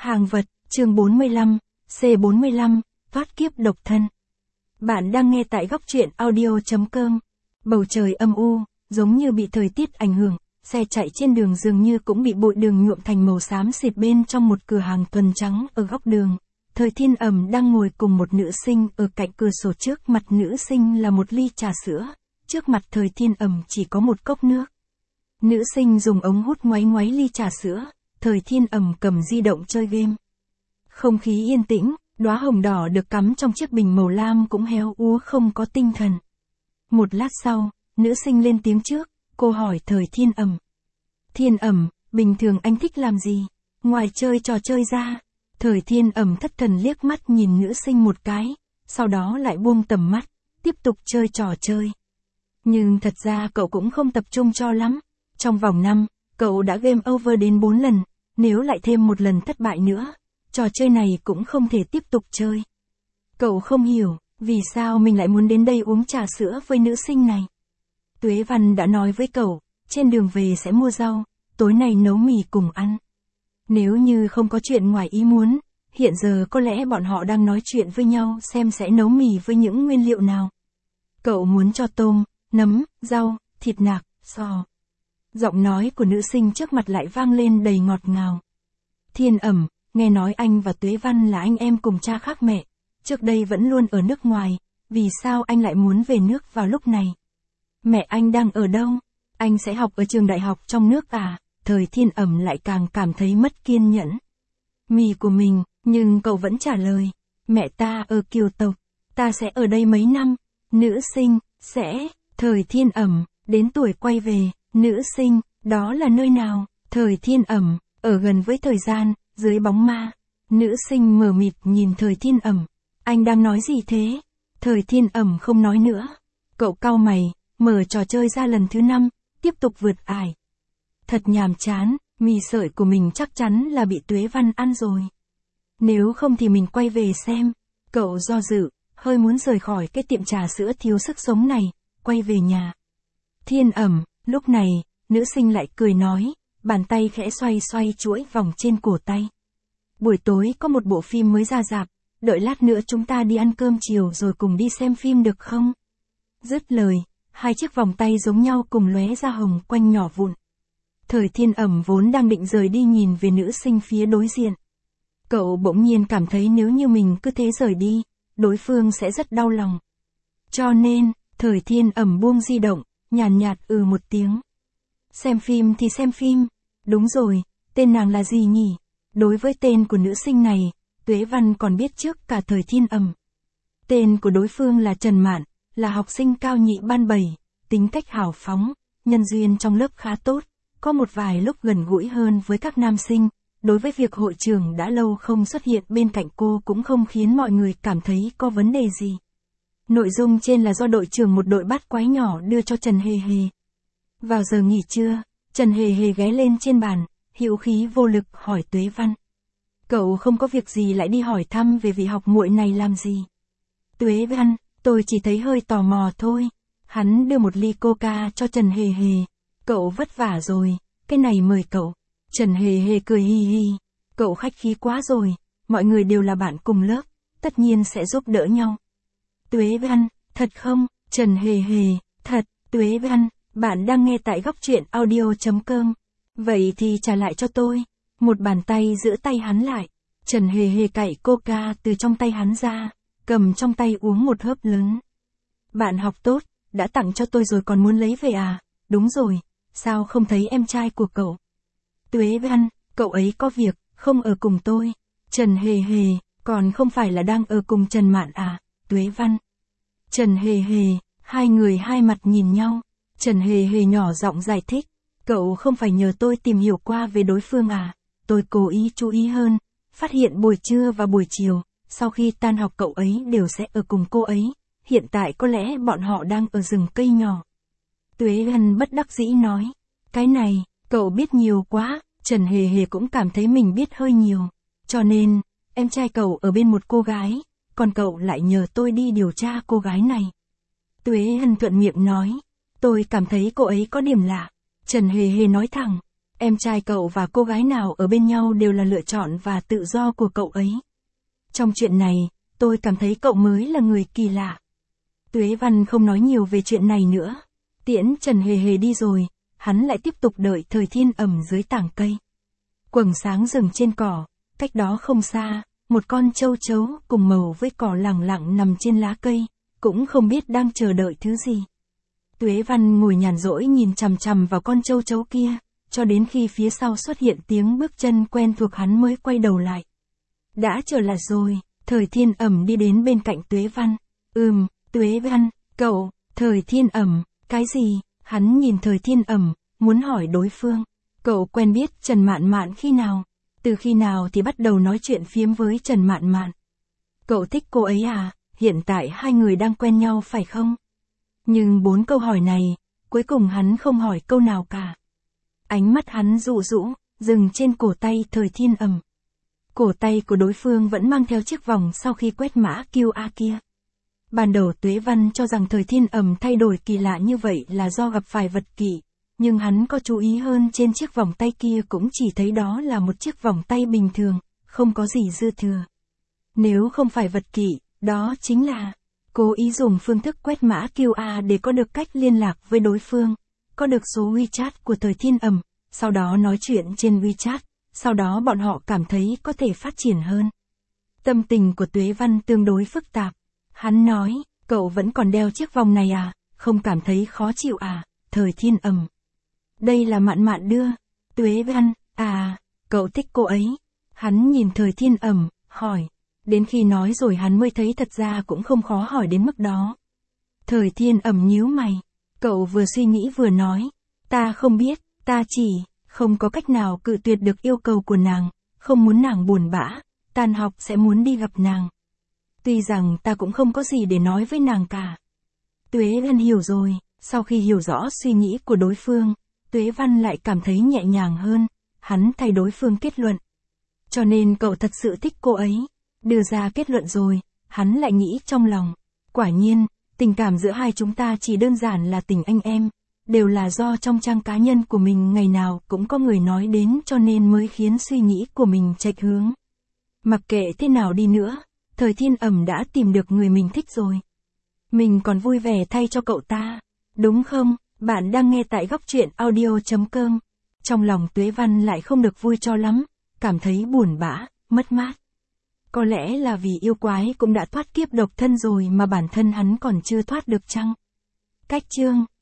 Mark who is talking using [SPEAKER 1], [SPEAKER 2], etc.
[SPEAKER 1] Hàng vật, chương 45, C45, thoát kiếp độc thân. Bạn đang nghe tại góc truyện audio.com. Bầu trời âm u, giống như bị thời tiết ảnh hưởng, xe chạy trên đường dường như cũng bị bụi đường nhuộm thành màu xám xịt bên trong một cửa hàng thuần trắng ở góc đường. Thời Thiên Ẩm đang ngồi cùng một nữ sinh ở cạnh cửa sổ, trước mặt nữ sinh là một ly trà sữa, trước mặt Thời Thiên Ẩm chỉ có một cốc nước. Nữ sinh dùng ống hút ngoáy ngoáy ly trà sữa, Thời Thiên Ẩm cầm di động chơi game. Không khí yên tĩnh, đóa hồng đỏ được cắm trong chiếc bình màu lam cũng héo úa không có tinh thần. Một lát sau, nữ sinh lên tiếng trước, cô hỏi Thời Thiên Ẩm. Thiên Ẩm, bình thường anh thích làm gì? Ngoài chơi trò chơi ra. Thời Thiên Ẩm thất thần liếc mắt nhìn nữ sinh một cái, sau đó lại buông tầm mắt, tiếp tục chơi trò chơi. Nhưng thật ra cậu cũng không tập trung cho lắm. Trong vòng năm, cậu đã game over đến 4 lần, nếu lại thêm một lần thất bại nữa, trò chơi này cũng không thể tiếp tục chơi. Cậu không hiểu, vì sao mình lại muốn đến đây uống trà sữa với nữ sinh này. Tuế Văn đã nói với cậu, trên đường về sẽ mua rau, tối nay nấu mì cùng ăn. Nếu như không có chuyện ngoài ý muốn, hiện giờ có lẽ bọn họ đang nói chuyện với nhau xem sẽ nấu mì với những nguyên liệu nào. Cậu muốn cho tôm, nấm, rau, thịt nạc, sò. Giọng nói của nữ sinh trước mặt lại vang lên đầy ngọt ngào. Thiên Ẩm, nghe nói anh và Tuế Văn là anh em cùng cha khác mẹ, trước đây vẫn luôn ở nước ngoài, vì sao anh lại muốn về nước vào lúc này? Mẹ anh đang ở đâu? Anh sẽ học ở trường đại học trong nước à? Thời Thiên Ẩm lại càng cảm thấy mất kiên nhẫn. Mì của mình, nhưng cậu vẫn trả lời, mẹ ta ở Kiều Tộc, ta sẽ ở đây mấy năm. Nữ sinh, sẽ, Thời Thiên Ẩm, đến tuổi quay về. Nữ sinh, đó là nơi nào? Thời Thiên Ẩm, ở gần với thời gian, dưới bóng ma. Nữ sinh mờ mịt nhìn Thời Thiên Ẩm. Anh đang nói gì thế? Thời Thiên Ẩm không nói nữa. Cậu cau mày, mở trò chơi ra lần thứ 5, tiếp tục vượt ải. Thật nhàm chán, mì sợi của mình chắc chắn là bị Tuế Văn ăn rồi. Nếu không thì mình quay về xem. Cậu do dự, hơi muốn rời khỏi cái tiệm trà sữa thiếu sức sống này, quay về nhà. Thiên Ẩm. Lúc này, nữ sinh lại cười nói, bàn tay khẽ xoay xoay chuỗi vòng trên cổ tay. Buổi tối có một bộ phim mới ra rạp, đợi lát nữa chúng ta đi ăn cơm chiều rồi cùng đi xem phim được không? Dứt lời, hai chiếc vòng tay giống nhau cùng lóe ra hồng quanh nhỏ vụn. Thời Thiên Ẩm vốn đang định rời đi nhìn về nữ sinh phía đối diện. Cậu bỗng nhiên cảm thấy nếu như mình cứ thế rời đi, đối phương sẽ rất đau lòng. Cho nên, Thời Thiên Ẩm buông di động, nhàn nhạt một tiếng. Xem phim thì xem phim. Đúng rồi, tên nàng là gì nhỉ? Đối với tên của nữ sinh này, Tuế Văn còn biết trước cả Thời Thiên Ẩm. Tên của đối phương là Trần Mạn, là học sinh cao nhị ban 7, tính cách hào phóng, nhân duyên trong lớp khá tốt, có một vài lúc gần gũi hơn với các nam sinh. Đối với việc hội trưởng đã lâu không xuất hiện bên cạnh cô cũng không khiến mọi người cảm thấy có vấn đề gì. Nội dung trên là do đội trưởng một đội bát quái nhỏ đưa cho Trần Hề Hề. Vào giờ nghỉ trưa, Trần Hề Hề ghé lên trên bàn, hữu khí vô lực hỏi Tuế Văn. Cậu không có việc gì lại đi hỏi thăm về vị học muội này làm gì? Tuế Văn, tôi chỉ thấy hơi tò mò thôi. Hắn đưa một ly coca cho Trần Hề Hề. Cậu vất vả rồi, cái này mời cậu. Trần Hề Hề cười hi hi. Cậu khách khí quá rồi, mọi người đều là bạn cùng lớp, tất nhiên sẽ giúp đỡ nhau. Tuế Văn, thật không? Trần Hề Hề, thật. Tuế Văn, bạn đang nghe tại góc truyện audio.com. Vậy thì trả lại cho tôi. Một bàn tay giữ tay hắn lại. Trần Hề Hề cạy coca từ trong tay hắn ra, cầm trong tay uống một hớp lớn. Bạn học tốt, đã tặng cho tôi rồi còn muốn lấy về à? Đúng rồi, sao không thấy em trai của cậu? Tuế Văn, cậu ấy có việc, không ở cùng tôi. Trần Hề Hề, còn không phải là đang ở cùng Trần Mạn à? Tuế Văn. Trần Hề Hề, hai người hai mặt nhìn nhau. Trần Hề Hề nhỏ giọng giải thích. Cậu không phải nhờ tôi tìm hiểu qua về đối phương à? Tôi cố ý chú ý hơn, phát hiện buổi trưa và buổi chiều, sau khi tan học cậu ấy đều sẽ ở cùng cô ấy. Hiện tại có lẽ bọn họ đang ở rừng cây nhỏ. Tuế Văn bất đắc dĩ nói. Cái này, cậu biết nhiều quá. Trần Hề Hề cũng cảm thấy mình biết hơi nhiều. Cho nên, em trai cậu ở bên một cô gái, còn cậu lại nhờ tôi đi điều tra cô gái này. Tuế Hân thuận miệng nói. Tôi cảm thấy cô ấy có điểm lạ. Trần Hề Hề nói thẳng. Em trai cậu và cô gái nào ở bên nhau đều là lựa chọn và tự do của cậu ấy. Trong chuyện này, tôi cảm thấy cậu mới là người kỳ lạ. Tuế Văn không nói nhiều về chuyện này nữa. Tiễn Trần Hề Hề đi rồi, hắn lại tiếp tục đợi Thời Thiên Ẩm dưới tảng cây. Quầng sáng rừng trên cỏ, cách đó không xa, một con châu chấu cùng màu với cỏ lẳng lặng nằm trên lá cây, cũng không biết đang chờ đợi thứ gì. Tuế Văn ngồi nhàn rỗi nhìn chằm chằm vào con châu chấu kia, cho đến khi phía sau xuất hiện tiếng bước chân quen thuộc hắn mới quay đầu lại. Đã trở lại rồi, Thời Thiên Ẩm đi đến bên cạnh Tuế Văn. Tuế Văn, cậu, Thời Thiên Ẩm, cái gì? Hắn nhìn Thời Thiên Ẩm, muốn hỏi đối phương. Cậu quen biết Trần Mạn Mạn khi nào? Từ khi nào thì bắt đầu nói chuyện phiếm với Trần Mạn Mạn? Cậu thích cô ấy à? Hiện tại hai người đang quen nhau phải không? Nhưng 4 câu hỏi này, cuối cùng hắn không hỏi câu nào cả. Ánh mắt hắn dụ dũ, dừng trên cổ tay Thời Thiên Ẩm. Cổ tay của đối phương vẫn mang theo chiếc vòng sau khi quét mã QR kia. Ban đầu Tuế Văn cho rằng Thời Thiên Ẩm thay đổi kỳ lạ như vậy là do gặp phải vật kỷ, nhưng hắn có chú ý hơn trên chiếc vòng tay kia cũng chỉ thấy đó là một chiếc vòng tay bình thường, không có gì dư thừa. Nếu không phải vật kỷ, đó chính là cố ý dùng phương thức quét mã QR để có được cách liên lạc với đối phương, có được số WeChat của Thời Thiên Ẩm, sau đó nói chuyện trên WeChat, sau đó bọn họ cảm thấy có thể phát triển hơn. Tâm tình của Tuế Văn tương đối phức tạp. Hắn nói, cậu vẫn còn đeo chiếc vòng này à, không cảm thấy khó chịu à? Thời Thiên Ẩm. Đây là Mạn Mạn đưa. Tuế Văn, cậu thích cô ấy. Hắn nhìn Thời Thiên Ẩm, hỏi. Đến khi nói rồi hắn mới thấy thật ra cũng không khó hỏi đến mức đó. Thời Thiên Ẩm nhíu mày. Cậu vừa suy nghĩ vừa nói. Ta không biết, ta chỉ không có cách nào cự tuyệt được yêu cầu của nàng, không muốn nàng buồn bã, tan học sẽ muốn đi gặp nàng. Tuy rằng ta cũng không có gì để nói với nàng cả. Tuế Văn hiểu rồi, sau khi hiểu rõ suy nghĩ của đối phương, Tuế Văn lại cảm thấy nhẹ nhàng hơn, hắn thay đối phương kết luận. Cho nên cậu thật sự thích cô ấy. Đưa ra kết luận rồi, hắn lại nghĩ trong lòng. Quả nhiên, tình cảm giữa hai chúng ta chỉ đơn giản là tình anh em, đều là do trong trang cá nhân của mình ngày nào cũng có người nói đến cho nên mới khiến suy nghĩ của mình chệch hướng. Mặc kệ thế nào đi nữa, Thời Thiên Ẩm đã tìm được người mình thích rồi. Mình còn vui vẻ thay cho cậu ta, đúng không? Bạn đang nghe tại góc truyện audio.com. Trong lòng Tuế Văn lại không được vui cho lắm, cảm thấy buồn bã, mất mát. Có lẽ là vì yêu quái cũng đã thoát kiếp độc thân rồi mà bản thân hắn còn chưa thoát được chăng? Cách chương